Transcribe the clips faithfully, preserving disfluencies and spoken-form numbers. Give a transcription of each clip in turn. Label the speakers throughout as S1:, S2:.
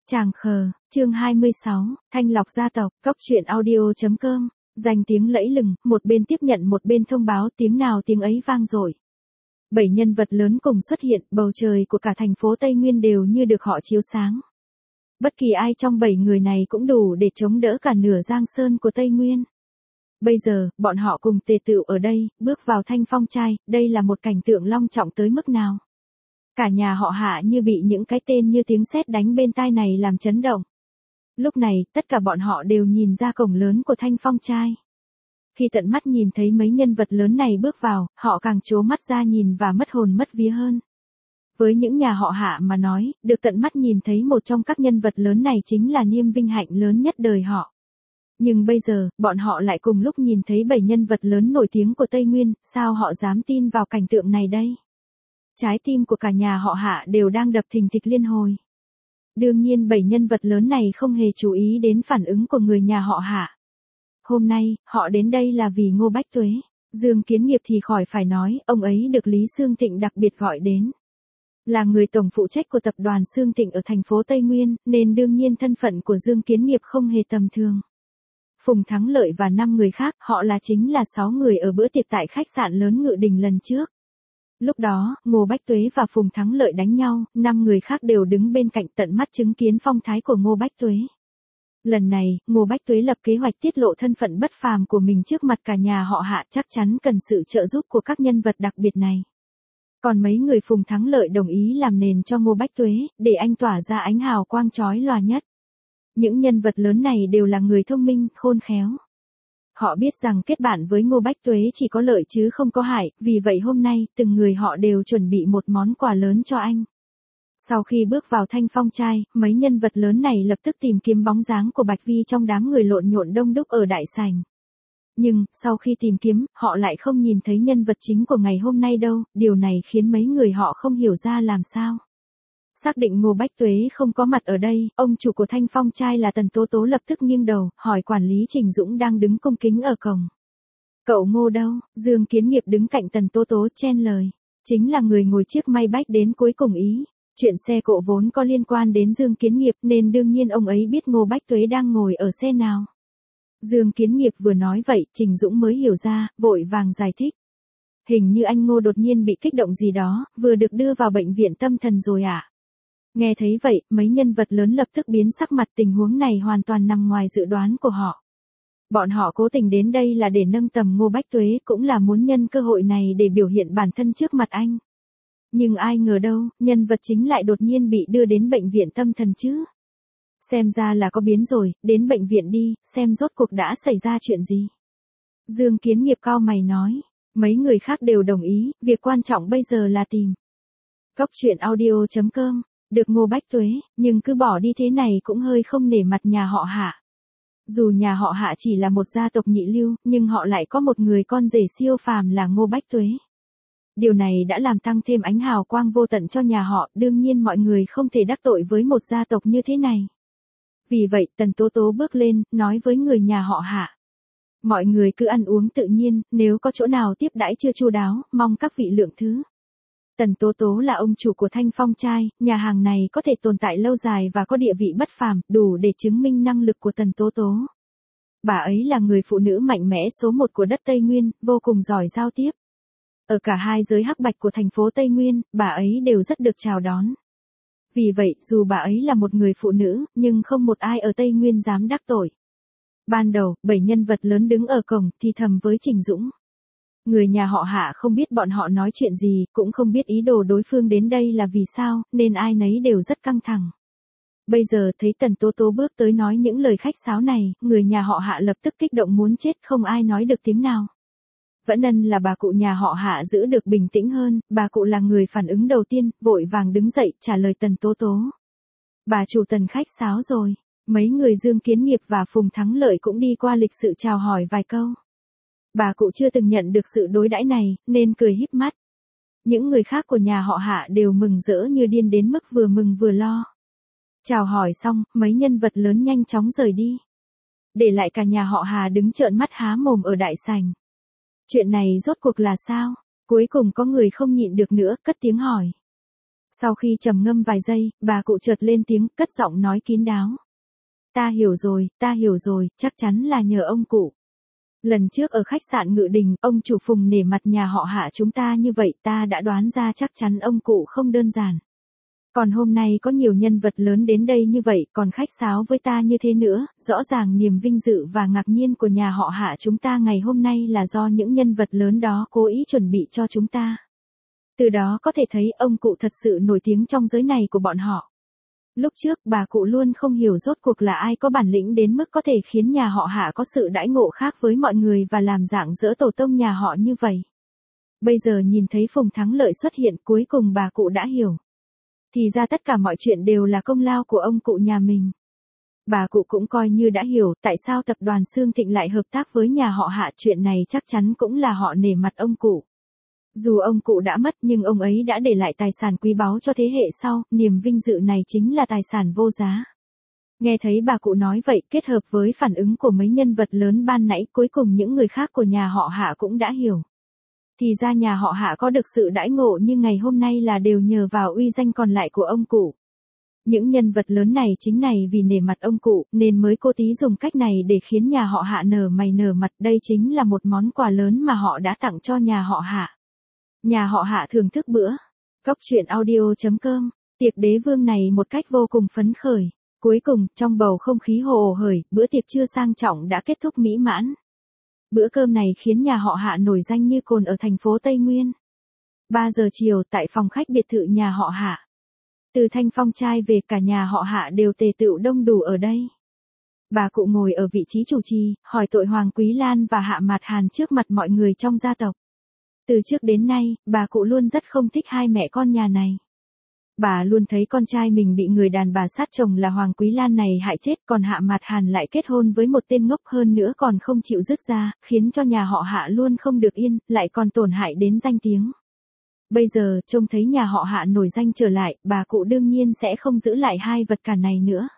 S1: Tràng khờ, chương hai mươi sáu, thanh lọc gia tộc, cốc truyện audio.com, danh tiếng lẫy lừng, một bên tiếp nhận một bên thông báo tiếng nào tiếng ấy vang dội. Bảy nhân vật lớn cùng xuất hiện, bầu trời của cả thành phố Tây Nguyên đều như được họ chiếu sáng. Bất kỳ ai trong bảy người này cũng đủ để chống đỡ cả nửa giang sơn của Tây Nguyên. Bây giờ, bọn họ cùng tề tựu ở đây, bước vào Thanh Phong trai, đây là một cảnh tượng long trọng tới mức nào. Cả nhà họ Hạ như bị những cái tên như tiếng sét đánh bên tai này làm chấn động. Lúc này, tất cả bọn họ đều nhìn ra cổng lớn của Thanh Phong trai. Khi tận mắt nhìn thấy mấy nhân vật lớn này bước vào, họ càng trố mắt ra nhìn và mất hồn mất vía hơn. Với những nhà họ Hạ mà nói, được tận mắt nhìn thấy một trong các nhân vật lớn này chính là niềm vinh hạnh lớn nhất đời họ. Nhưng bây giờ, bọn họ lại cùng lúc nhìn thấy bảy nhân vật lớn nổi tiếng của Tây Nguyên, sao họ dám tin vào cảnh tượng này đây? Trái tim của cả nhà họ Hạ đều đang đập thình thịch liên hồi. Đương nhiên bảy nhân vật lớn này không hề chú ý đến phản ứng của người nhà họ Hạ. Hôm nay, họ đến đây là vì Ngô Bách Tuế. Dương Kiến Nghiệp thì khỏi phải nói, ông ấy được Lý Xương Thịnh đặc biệt gọi đến. Là người tổng phụ trách của tập đoàn Xương Thịnh ở thành phố Tây Nguyên, nên đương nhiên thân phận của Dương Kiến Nghiệp không hề tầm thường. Phùng Thắng Lợi và năm người khác, họ là chính là sáu người ở bữa tiệc tại khách sạn lớn Ngự Đình lần trước. Lúc đó, Ngô Bách Tuế và Phùng Thắng Lợi đánh nhau, năm người khác đều đứng bên cạnh tận mắt chứng kiến phong thái của Ngô Bách Tuế. Lần này, Ngô Bách Tuế lập kế hoạch tiết lộ thân phận bất phàm của mình trước mặt cả nhà họ Hạ, chắc chắn cần sự trợ giúp của các nhân vật đặc biệt này. Còn mấy người Phùng Thắng Lợi đồng ý làm nền cho Ngô Bách Tuế, để anh tỏa ra ánh hào quang chói lòa nhất. Những nhân vật lớn này đều là người thông minh, khôn khéo. Họ biết rằng kết bạn với Ngô Bách Tuế chỉ có lợi chứ không có hại, vì vậy hôm nay, từng người họ đều chuẩn bị một món quà lớn cho anh. Sau khi bước vào Thanh Phong trai, mấy nhân vật lớn này lập tức tìm kiếm bóng dáng của Bạch Vi trong đám người lộn nhộn đông đúc ở đại sảnh. Nhưng, sau khi tìm kiếm, họ lại không nhìn thấy nhân vật chính của ngày hôm nay đâu, điều này khiến mấy người họ không hiểu ra làm sao. Xác định Ngô Bách Tuế không có mặt ở đây, ông chủ của Thanh Phong trai là Tần Tố Tố lập tức nghiêng đầu, hỏi quản lý Trình Dũng đang đứng cung kính ở cổng. Cậu Ngô đâu? Dương Kiến Nghiệp đứng cạnh Tần Tố Tố chen lời. Chính là người ngồi chiếc may bách đến cuối cùng ý. Chuyện xe cộ vốn có liên quan đến Dương Kiến Nghiệp nên đương nhiên ông ấy biết Ngô Bách Tuế đang ngồi ở xe nào. Dương Kiến Nghiệp vừa nói vậy, Trình Dũng mới hiểu ra, vội vàng giải thích. Hình như anh Ngô đột nhiên bị kích động gì đó, vừa được đưa vào bệnh viện tâm thần rồi ạ. À? Nghe thấy vậy, mấy nhân vật lớn lập tức biến sắc mặt, tình huống này hoàn toàn nằm ngoài dự đoán của họ. Bọn họ cố tình đến đây là để nâng tầm Ngô Bách Tuế, cũng là muốn nhân cơ hội này để biểu hiện bản thân trước mặt anh. Nhưng ai ngờ đâu, nhân vật chính lại đột nhiên bị đưa đến bệnh viện tâm thần chứ. Xem ra là có biến rồi, đến bệnh viện đi, xem rốt cuộc đã xảy ra chuyện gì. Dương Kiến Nghiệp cau mày nói, mấy người khác đều đồng ý, việc quan trọng bây giờ là tìm. Cốc truyện audio.com, được Ngô Bách Tuế, nhưng cứ bỏ đi thế này cũng hơi không nể mặt nhà họ Hạ. Dù nhà họ Hạ chỉ là một gia tộc nhị lưu, nhưng họ lại có một người con rể siêu phàm là Ngô Bách Tuế. Điều này đã làm tăng thêm ánh hào quang vô tận cho nhà họ, đương nhiên mọi người không thể đắc tội với một gia tộc như thế này. Vì vậy, Tần Tố Tố bước lên, nói với người nhà họ Hạ. Mọi người cứ ăn uống tự nhiên, nếu có chỗ nào tiếp đãi chưa chu đáo, mong các vị lượng thứ. Tần Tố Tố là ông chủ của Thanh Phong trai, nhà hàng này có thể tồn tại lâu dài và có địa vị bất phàm, đủ để chứng minh năng lực của Tần Tố Tố. Bà ấy là người phụ nữ mạnh mẽ số một của đất Tây Nguyên, vô cùng giỏi giao tiếp. Ở cả hai giới hắc bạch của thành phố Tây Nguyên, bà ấy đều rất được chào đón. Vì vậy, dù bà ấy là một người phụ nữ, nhưng không một ai ở Tây Nguyên dám đắc tội. Ban đầu, bảy nhân vật lớn đứng ở cổng, thì thầm với Trình Dũng. Người nhà họ Hạ không biết bọn họ nói chuyện gì, cũng không biết ý đồ đối phương đến đây là vì sao, nên ai nấy đều rất căng thẳng. Bây giờ thấy Tần Tố Tố bước tới nói những lời khách sáo này, người nhà họ Hạ lập tức kích động muốn chết, không ai nói được tiếng nào. Vẫn ân là bà cụ nhà họ Hạ giữ được bình tĩnh hơn, bà cụ là người phản ứng đầu tiên, vội vàng đứng dậy, trả lời Tần Tố Tố. Bà chủ Tần khách sáo rồi, mấy người Dương Kiến Nghiệp và Phùng Thắng Lợi cũng đi qua lịch sự chào hỏi vài câu. Bà cụ chưa từng nhận được sự đối đãi này, nên cười híp mắt. Những người khác của nhà họ Hạ đều mừng rỡ như điên đến mức vừa mừng vừa lo. Chào hỏi xong, mấy nhân vật lớn nhanh chóng rời đi. Để lại cả nhà họ Hà đứng trợn mắt há mồm ở đại sảnh. Chuyện này rốt cuộc là sao? Cuối cùng có người không nhịn được nữa, cất tiếng hỏi. Sau khi trầm ngâm vài giây, bà cụ chợt lên tiếng, cất giọng nói kín đáo. Ta hiểu rồi, ta hiểu rồi, chắc chắn là nhờ ông cụ. Lần trước ở khách sạn Ngự Đình, ông chủ Phùng nể mặt nhà họ Hạ chúng ta như vậy, ta đã đoán ra chắc chắn ông cụ không đơn giản. Còn hôm nay có nhiều nhân vật lớn đến đây như vậy, còn khách sáo với ta như thế nữa, rõ ràng niềm vinh dự và ngạc nhiên của nhà họ Hạ chúng ta ngày hôm nay là do những nhân vật lớn đó cố ý chuẩn bị cho chúng ta. Từ đó có thể thấy ông cụ thật sự nổi tiếng trong giới này của bọn họ. Lúc trước bà cụ luôn không hiểu rốt cuộc là ai có bản lĩnh đến mức có thể khiến nhà họ Hạ có sự đãi ngộ khác với mọi người và làm dạng dỡ tổ tông nhà họ như vậy. Bây giờ nhìn thấy Phùng Thắng Lợi xuất hiện, cuối cùng bà cụ đã hiểu. Thì ra tất cả mọi chuyện đều là công lao của ông cụ nhà mình. Bà cụ cũng coi như đã hiểu tại sao tập đoàn Xương Thịnh lại hợp tác với nhà họ Hạ, chuyện này chắc chắn cũng là họ nể mặt ông cụ. Dù ông cụ đã mất nhưng ông ấy đã để lại tài sản quý báu cho thế hệ sau, niềm vinh dự này chính là tài sản vô giá. Nghe thấy bà cụ nói vậy, kết hợp với phản ứng của mấy nhân vật lớn ban nãy, cuối cùng những người khác của nhà họ Hạ cũng đã hiểu. Thì ra nhà họ Hạ có được sự đãi ngộ như ngày hôm nay là đều nhờ vào uy danh còn lại của ông cụ. Những nhân vật lớn này chính này vì nể mặt ông cụ, nên mới cố tí dùng cách này để khiến nhà họ Hạ nở mày nở mặt, đây chính là một món quà lớn mà họ đã tặng cho nhà họ Hạ. Nhà họ Hạ thưởng thức bữa. Cốc truyện audio chấm com, tiệc đế vương này một cách vô cùng phấn khởi. Cuối cùng, trong bầu không khí hồ ồ hởi, bữa tiệc trưa sang trọng đã kết thúc mỹ mãn. Bữa cơm này khiến nhà họ Hạ nổi danh như cồn ở thành phố Tây Nguyên. ba giờ chiều tại phòng khách biệt thự nhà họ Hạ. Từ Thanh Phong trai về cả nhà họ Hạ đều tề tựu đông đủ ở đây. Bà cụ ngồi ở vị trí chủ trì, hỏi tội Hoàng Quý Lan và Hạ Mạt Hàn trước mặt mọi người trong gia tộc. Từ trước đến nay, bà cụ luôn rất không thích hai mẹ con nhà này. Bà luôn thấy con trai mình bị người đàn bà sát chồng là Hoàng Quý Lan này hại chết, còn Hạ Mạt Hàn lại kết hôn với một tên ngốc hơn nữa còn không chịu dứt ra, khiến cho nhà họ Hạ luôn không được yên, lại còn tổn hại đến danh tiếng. Bây giờ, trông thấy nhà họ Hạ nổi danh trở lại, bà cụ đương nhiên sẽ không giữ lại hai vật cản này nữa.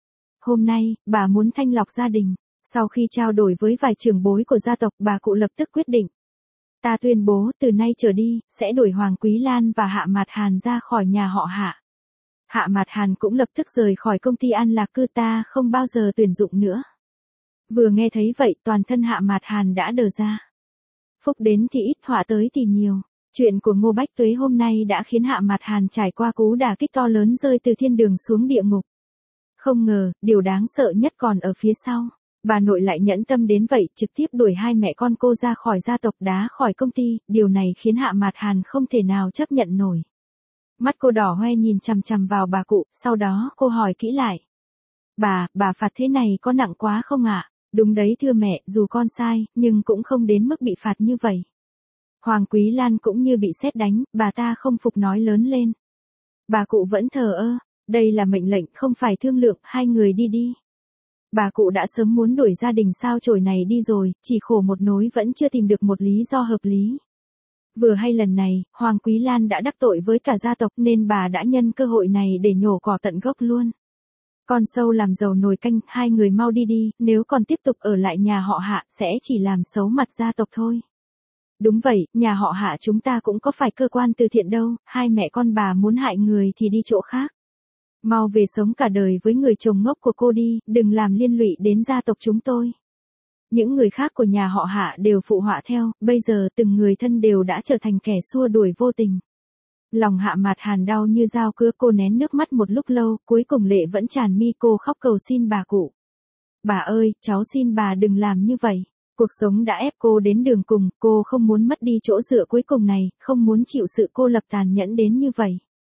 S1: Hôm nay, bà muốn thanh lọc gia đình. Sau khi trao đổi với vài trưởng bối của gia tộc, bà cụ lập tức quyết định. Ta tuyên bố từ nay trở đi, sẽ đuổi Hoàng Quý Lan và Hạ Mạt Hàn ra khỏi nhà họ Hạ. Hạ Mạt Hàn cũng lập tức rời khỏi công ty An Lạc Cư, ta không bao giờ tuyển dụng nữa. Vừa nghe thấy vậy, toàn thân Hạ Mạt Hàn đã đờ ra. Phúc đến thì ít, họa tới thì nhiều. Chuyện của Ngô Bách Tuế hôm nay đã khiến Hạ Mạt Hàn trải qua cú đả kích to lớn, rơi từ thiên đường xuống địa ngục. Không ngờ, điều đáng sợ nhất còn ở phía sau. Bà nội lại nhẫn tâm đến vậy, trực tiếp đuổi hai mẹ con cô ra khỏi gia tộc, đá khỏi công ty, điều này khiến Hạ Mạt Hàn không thể nào chấp nhận nổi. Mắt cô đỏ hoe nhìn chằm chằm vào bà cụ, sau đó cô hỏi kỹ lại. Bà, bà phạt thế này có nặng quá không ạ? Đúng đấy thưa mẹ, dù con sai, nhưng cũng không đến mức bị phạt như vậy. Hoàng Quý Lan cũng như bị sét đánh, bà ta không phục nói lớn lên. Bà cụ vẫn thờ ơ, đây là mệnh lệnh không phải thương lượng, hai người đi đi. Bà cụ đã sớm muốn đuổi gia đình sao chổi này đi rồi, chỉ khổ một nỗi vẫn chưa tìm được một lý do hợp lý. Vừa hay lần này, Hoàng Quý Lan đã đắc tội với cả gia tộc nên bà đã nhân cơ hội này để nhổ cỏ tận gốc luôn. Con sâu làm dầu nồi canh, hai người mau đi đi, nếu còn tiếp tục ở lại nhà họ Hạ sẽ chỉ làm xấu mặt gia tộc thôi. Đúng vậy, nhà họ Hạ chúng ta cũng có phải cơ quan từ thiện đâu, hai mẹ con bà muốn hại người thì đi chỗ khác. Mau về sống cả đời với người chồng ngốc của cô đi, đừng làm liên lụy đến gia tộc chúng tôi. Những người khác của nhà họ Hạ đều phụ họa theo, bây giờ từng người thân đều đã trở thành kẻ xua đuổi vô tình. Lòng Hạ Mạt Hàn đau như dao cưa, cô nén nước mắt một lúc lâu, cuối cùng lệ vẫn tràn mi, cô khóc cầu xin bà cụ. Bà ơi, cháu xin bà đừng làm như vậy. Cuộc sống đã ép cô đến đường cùng, cô không muốn mất đi chỗ dựa cuối cùng này, không muốn chịu sự cô lập tàn nhẫn đến như vậy.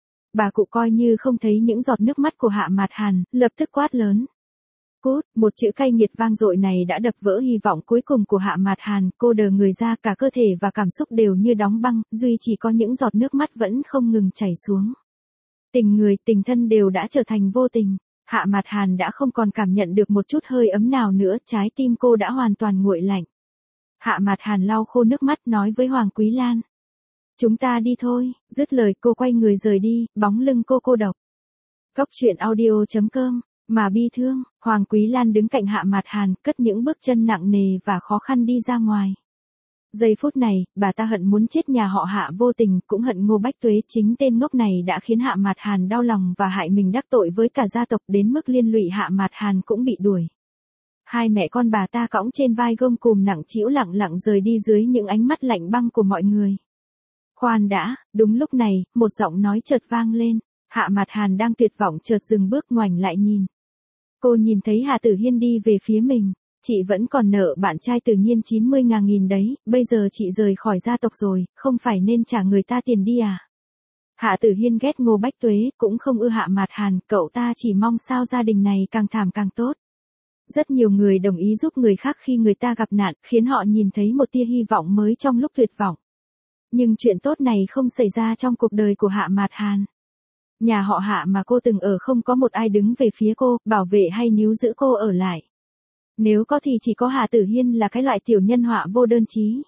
S1: Bà cụ coi như không thấy những giọt nước mắt của Hạ Mạt Hàn, lập tức quát lớn. Cút, một chữ cay nghiệt vang dội này đã đập vỡ hy vọng cuối cùng của Hạ Mạt Hàn, cô đờ người ra, cả cơ thể và cảm xúc đều như đóng băng, duy chỉ có những giọt nước mắt vẫn không ngừng chảy xuống. Tình người, tình thân đều đã trở thành vô tình. Hạ Mạt Hàn đã không còn cảm nhận được một chút hơi ấm nào nữa, trái tim cô đã hoàn toàn nguội lạnh. Hạ Mạt Hàn lau khô nước mắt nói với Hoàng Quý Lan. Chúng ta đi thôi, dứt lời cô quay người rời đi, bóng lưng cô cô độc. Cốc truyện audio chấm com, mà bi thương, Hoàng Quý Lan đứng cạnh Hạ Mạt Hàn, cất những bước chân nặng nề và khó khăn đi ra ngoài. Giây phút này, bà ta hận muốn chết nhà họ Hạ vô tình, cũng hận Ngô Bách Tuế chính tên ngốc này đã khiến Hạ Mạt Hàn đau lòng và hại mình đắc tội với cả gia tộc đến mức liên lụy Hạ Mạt Hàn cũng bị đuổi. Hai mẹ con bà ta cõng trên vai gông cùm nặng trĩu lặng lặng rời đi dưới những ánh mắt lạnh băng của mọi người. Khoan đã, đúng lúc này, một giọng nói chợt vang lên, Hạ Mạt Hàn đang tuyệt vọng chợt dừng bước ngoảnh lại nhìn. Cô nhìn thấy Hạ Tử Hiên đi về phía mình. Chị vẫn còn nợ bạn trai Tử Nhiên chín mươi ngàn nghìn đấy, bây giờ chị rời khỏi gia tộc rồi, không phải nên trả người ta tiền đi à? Hạ Tử Hiên ghét Ngô Bách Tuế, cũng không ưa Hạ Mạt Hàn, cậu ta chỉ mong sao gia đình này càng thảm càng tốt. Rất nhiều người đồng ý giúp người khác khi người ta gặp nạn, khiến họ nhìn thấy một tia hy vọng mới trong lúc tuyệt vọng. Nhưng chuyện tốt này không xảy ra trong cuộc đời của Hạ Mạt Hàn. Nhà họ Hạ mà cô từng ở không có một ai đứng về phía cô, bảo vệ hay níu giữ cô ở lại. Nếu có thì chỉ có Hạ Tử Hiên là cái loại tiểu nhân họa vô đơn chí.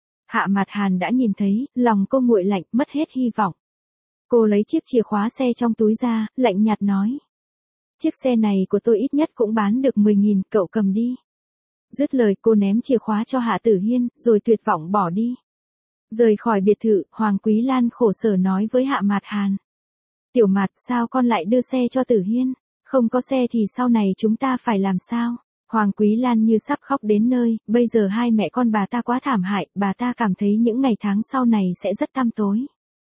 S1: Hạ Mạt Hàn đã nhìn thấy, lòng cô nguội lạnh, mất hết hy vọng. Cô lấy chiếc chìa khóa xe trong túi ra, lạnh nhạt nói. Chiếc xe này của tôi ít nhất cũng bán được mười nghìn, cậu cầm đi. Dứt lời cô ném chìa khóa cho Hạ Tử Hiên, rồi tuyệt vọng bỏ đi. Rời khỏi biệt thự, Hoàng Quý Lan khổ sở nói với Hạ Mạt Hàn. Tiểu Mạt, sao con lại đưa xe cho Tử Hiên? Không có xe thì sau này chúng ta phải làm sao? Hoàng Quý Lan như sắp khóc đến nơi, bây giờ hai mẹ con bà ta quá thảm hại, bà ta cảm thấy những ngày tháng sau này sẽ rất tăm tối.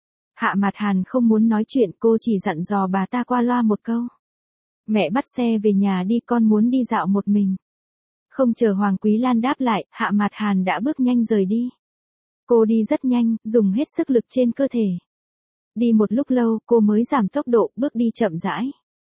S1: Hạ Mạt Hàn không muốn nói chuyện, cô chỉ dặn dò bà ta qua loa một câu. Mẹ bắt xe về nhà đi, con muốn đi dạo một mình. Không chờ Hoàng Quý Lan đáp lại, Hạ Mạt Hàn đã bước nhanh rời đi. Cô đi rất nhanh, dùng hết sức lực trên cơ thể. Đi một lúc lâu, cô mới giảm tốc độ, bước đi chậm rãi.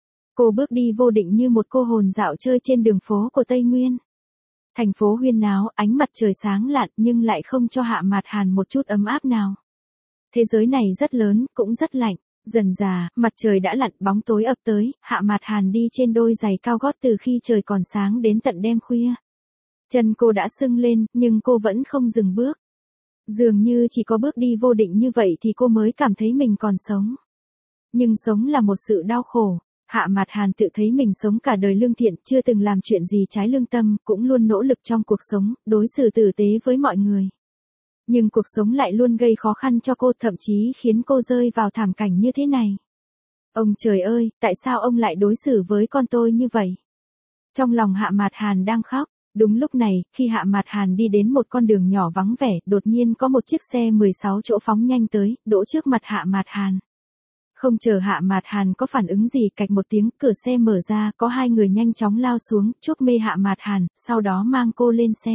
S1: Cô bước đi vô định như một cô hồn dạo chơi trên đường phố của Tây Nguyên. Thành phố huyên náo, ánh mặt trời sáng lạn nhưng lại không cho Hạ Mạt Hàn một chút ấm áp nào. Thế giới này rất lớn, cũng rất lạnh. Dần dà, mặt trời đã lặn, bóng tối ập tới, Hạ Mạt Hàn đi trên đôi giày cao gót từ khi trời còn sáng đến tận đêm khuya. Chân cô đã sưng lên, nhưng cô vẫn không dừng bước. Dường như chỉ có bước đi vô định như vậy thì cô mới cảm thấy mình còn sống. Nhưng sống là một sự đau khổ. Hạ Mạt Hàn tự thấy mình sống cả đời lương thiện, chưa từng làm chuyện gì trái lương tâm, cũng luôn nỗ lực trong cuộc sống, đối xử tử tế với mọi người. Nhưng cuộc sống lại luôn gây khó khăn cho cô, thậm chí khiến cô rơi vào thảm cảnh như thế này. Ông trời ơi, tại sao ông lại đối xử với con tôi như vậy? Trong lòng Hạ Mạt Hàn đang khóc. Đúng lúc này, khi Hạ Mạt Hàn đi đến một con đường nhỏ vắng vẻ, đột nhiên có một chiếc xe mười sáu chỗ phóng nhanh tới, đỗ trước mặt Hạ Mạt Hàn. Không chờ Hạ Mạt Hàn có phản ứng gì, cạch một tiếng, cửa xe mở ra, có hai người nhanh chóng lao xuống, chuốc mê Hạ Mạt Hàn, sau đó mang cô lên xe.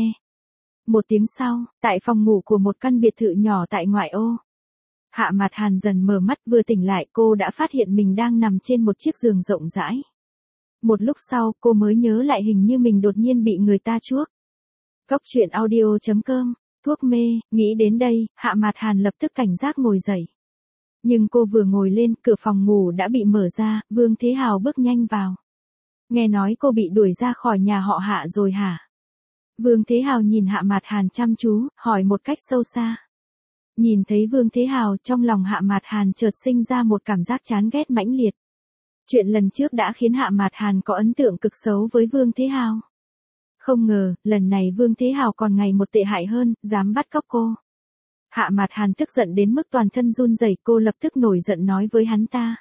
S1: Một tiếng sau, tại phòng ngủ của một căn biệt thự nhỏ tại ngoại ô. Hạ Mạt Hàn dần mở mắt, vừa tỉnh lại cô đã phát hiện mình đang nằm trên một chiếc giường rộng rãi. Một lúc sau, cô mới nhớ lại hình như mình đột nhiên bị người ta chuốc. Góc truyện audio chấm com, thuốc mê, nghĩ đến đây, Hạ Mạt Hàn lập tức cảnh giác ngồi dậy. Nhưng cô vừa ngồi lên, cửa phòng ngủ đã bị mở ra, Vương Thế Hào bước nhanh vào. Nghe nói cô bị đuổi ra khỏi nhà họ Hạ rồi hả? Vương Thế Hào nhìn Hạ Mạt Hàn chăm chú, hỏi một cách sâu xa. Nhìn thấy Vương Thế Hào, trong lòng Hạ Mạt Hàn chợt sinh ra một cảm giác chán ghét mãnh liệt. Chuyện lần trước đã khiến Hạ Mạt Hàn có ấn tượng cực xấu với Vương Thế Hào. Không ngờ, lần này Vương Thế Hào còn ngày một tệ hại hơn, dám bắt cóc cô. Hạ Mạt Hàn tức giận đến mức toàn thân run rẩy, cô lập tức nổi giận nói với hắn ta.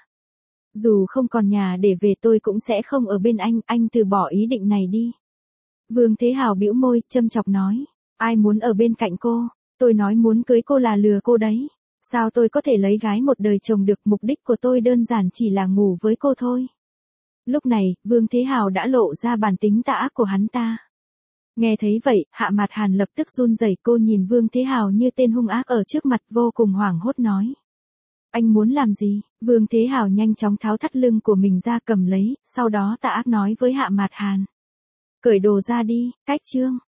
S1: Dù không còn nhà để về tôi cũng sẽ không ở bên anh, anh từ bỏ ý định này đi. Vương Thế Hào bĩu môi, châm chọc nói. Ai muốn ở bên cạnh cô? Tôi nói muốn cưới cô là lừa cô đấy. Sao tôi có thể lấy gái một đời chồng được, mục đích của tôi đơn giản chỉ là ngủ với cô thôi. Lúc này, Vương Thế Hào đã lộ ra bản tính tà ác của hắn ta. Nghe thấy vậy, Hạ Mạt Hàn lập tức run rẩy, cô nhìn Vương Thế Hào như tên hung ác ở trước mặt, vô cùng hoảng hốt nói. Anh muốn làm gì? Vương Thế Hào nhanh chóng tháo thắt lưng của mình ra cầm lấy, sau đó tà ác nói với Hạ Mạt Hàn. Cởi đồ ra đi, cách chương.